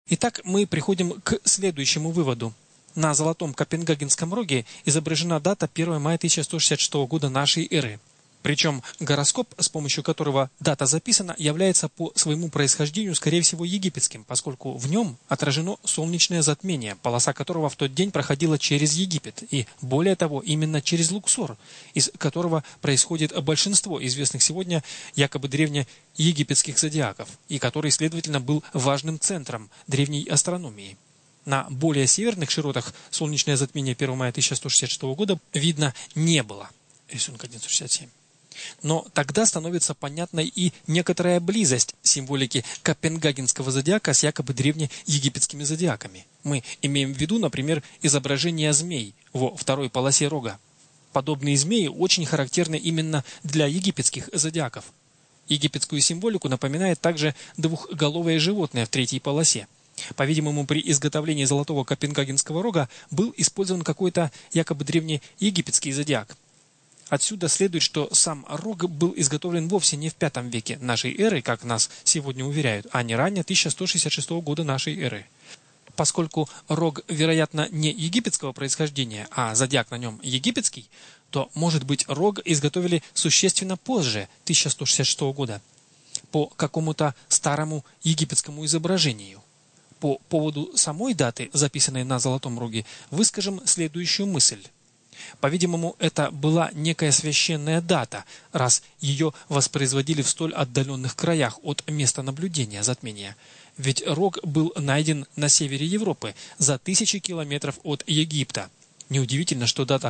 Итак, мы приходим к следующему выводу. На золотом Копенгагенском роге изображена дата 1 мая 1166 года нашей эры. Причем гороскоп, с помощью которого дата записана, является по своему происхождению, скорее всего, египетским, поскольку в нем отражено солнечное затмение, полоса которого в тот день проходила через Египет, и, более того, именно через Луксор, из которого происходит большинство известных сегодня якобы древнеегипетских зодиаков, и который, следовательно, был важным центром древней астрономии. На более северных широтах солнечное затмение 1 мая 1166 года видно не было. Рисунок 1167. Но тогда становится понятной и некоторая близость символики Копенгагенского зодиака с якобы древнеегипетскими зодиаками. Мы имеем в виду, например, изображение змей во второй полосе рога. Подобные змеи очень характерны именно для египетских зодиаков. Египетскую символику напоминает также двухголовое животное в третьей полосе. По-видимому, при изготовлении золотого Копенгагенского рога был использован какой-то якобы древнеегипетский зодиак. Отсюда следует, что сам рог был изготовлен вовсе не в V веке нашей эры, как нас сегодня уверяют, а не ранее 1166 года нашей эры. Поскольку рог, вероятно, не египетского происхождения, а зодиак на нем египетский, то, может быть, рог изготовили существенно позже 1166 года, по какому-то старому египетскому изображению. По поводу самой даты, записанной на золотом роге, выскажем следующую мысль. По-видимому, это была некая священная дата, раз ее воспроизводили в столь отдаленных краях от места наблюдения затмения. Ведь рог был найден на севере Европы, за тысячи километров от Египта. Неудивительно, что дата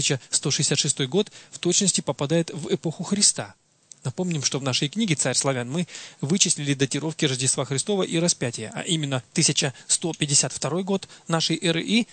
1166 год в точности попадает в эпоху Христа. Напомним, что в нашей книге «Царь славян» мы вычислили датировки Рождества Христова и распятия, а именно 1152 год нашей эры и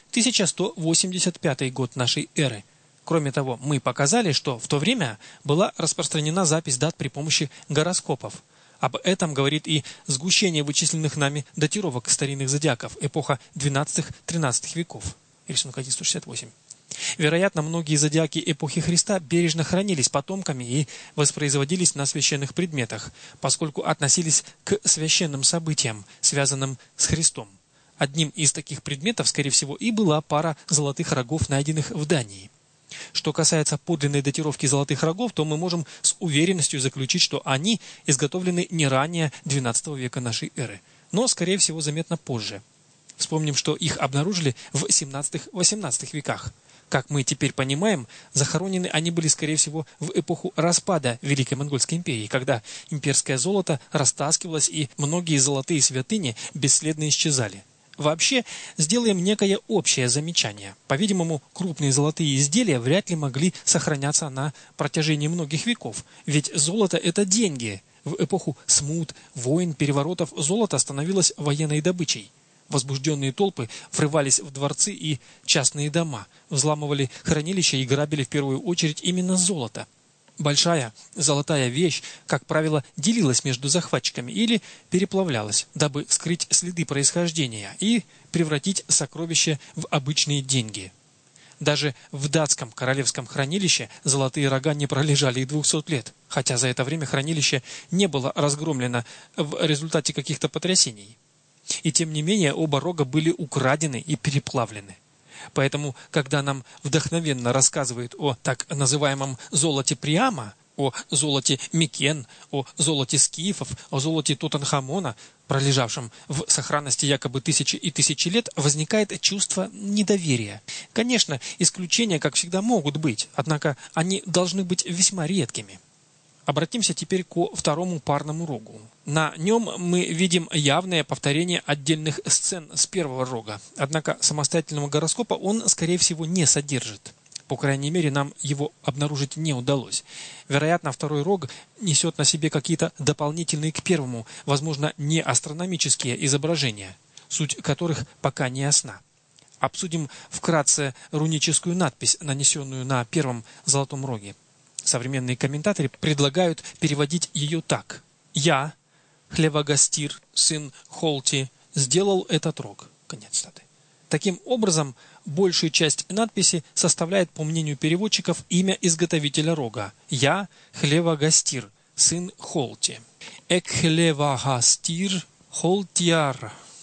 1185 год нашей эры. Кроме того, мы показали, что в то время была распространена запись дат при помощи гороскопов. Об этом говорит и сгущение вычисленных нами датировок старинных зодиаков, эпоха XII-XIII веков. Рисунок 1168. Вероятно, многие зодиаки эпохи Христа бережно хранились потомками и воспроизводились на священных предметах, поскольку относились к священным событиям, связанным с Христом. Одним из таких предметов, скорее всего, и была пара золотых рогов, найденных в Дании. Что касается подлинной датировки золотых рогов, то мы можем с уверенностью заключить, что они изготовлены не ранее XII века нашей эры, но, скорее всего, заметно позже. Вспомним, что их обнаружили в XVII-XVIII веках. Как мы теперь понимаем, захоронены они были, скорее всего, в эпоху распада Великой Монгольской империи, когда имперское золото растаскивалось и многие золотые святыни бесследно исчезали. Вообще, сделаем некое общее замечание. По-видимому, крупные золотые изделия вряд ли могли сохраняться на протяжении многих веков, ведь золото – это деньги. В эпоху смут, войн, переворотов золото становилось военной добычей. Возбужденные толпы врывались в дворцы и частные дома, взламывали хранилища и грабили в первую очередь именно золото. Большая золотая вещь, как правило, делилась между захватчиками или переплавлялась, дабы скрыть следы происхождения и превратить сокровища в обычные деньги. Даже в датском королевском хранилище золотые рога не пролежали и 200 лет, хотя за это время хранилище не было разгромлено в результате каких-то потрясений. И тем не менее оба рога были украдены и переплавлены. Поэтому, когда нам вдохновенно рассказывают о так называемом золоте Приама, о золоте Микен, о золоте скифов, о золоте Тутанхамона, пролежавшем в сохранности якобы тысячи и тысячи лет, возникает чувство недоверия. Конечно, исключения, как всегда, могут быть, однако они должны быть весьма редкими. Обратимся теперь ко второму парному рогу. На нем мы видим явное повторение отдельных сцен с первого рога, однако самостоятельного гороскопа он, скорее всего, не содержит. По крайней мере, нам его обнаружить не удалось. Вероятно, второй рог несет на себе какие-то дополнительные к первому, возможно, не астрономические изображения, суть которых пока не ясна. Обсудим вкратце руническую надпись, нанесенную на первом золотом роге. Современные комментаторы предлагают переводить ее так. «Я, Хлевагастир, сын Холти, сделал этот рог». Конец цитаты. Таким образом, большую часть надписи составляет, по мнению переводчиков, имя изготовителя рога. «Я, Хлевагастир, сын Холти». «Эк Хлевагастир Холтиар».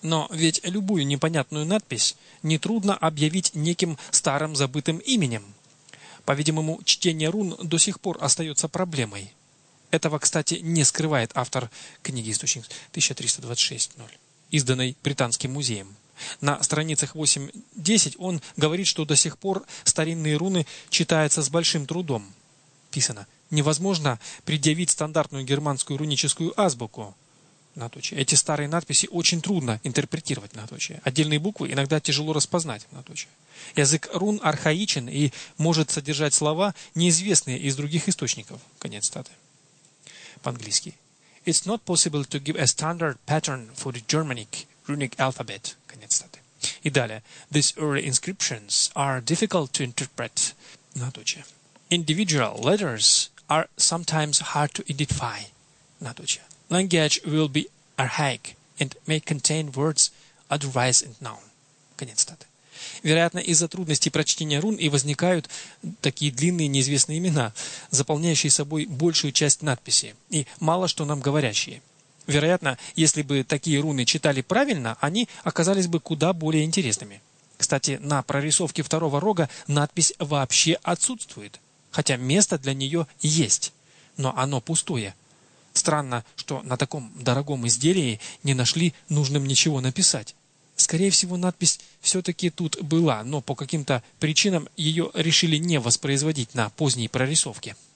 Но ведь любую непонятную надпись нетрудно объявить неким старым забытым именем. По-видимому, чтение рун до сих пор остается проблемой. Этого, кстати, не скрывает автор книги «Источник 1326.0», изданной Британским музеем. На страницах 8-10 он говорит, что до сих пор старинные руны читаются с большим трудом. Писано: невозможно предъявить стандартную германскую руническую азбуку. Многоточие. Эти старые надписи очень трудно интерпретировать. Многоточие. Отдельные буквы иногда тяжело распознать. Многоточие. Язык рун архаичен и может содержать слова, неизвестные из других источников. Конец цитаты. По-английски. It's not possible to give a standard pattern for the Germanic runic alphabet. Конец цитаты. И далее. These early inscriptions are difficult to interpret. Многоточие. Individual letters are sometimes hard to identify. Многоточие. Language will be archaic and may contain words otherwise unknown. Конец цитаты. Вероятно, из-за трудностей прочтения рун и возникают такие длинные неизвестные имена, заполняющие собой большую часть надписи и мало что нам говорящие. Вероятно, если бы такие руны читали правильно, они оказались бы куда более интересными. Кстати, на прорисовке второго рога надпись вообще отсутствует, хотя место для нее есть, но оно пустое. Странно, что на таком дорогом изделии не нашли нужным ничего написать. Скорее всего, надпись все-таки тут была, но по каким-то причинам ее решили не воспроизводить на поздней прорисовке.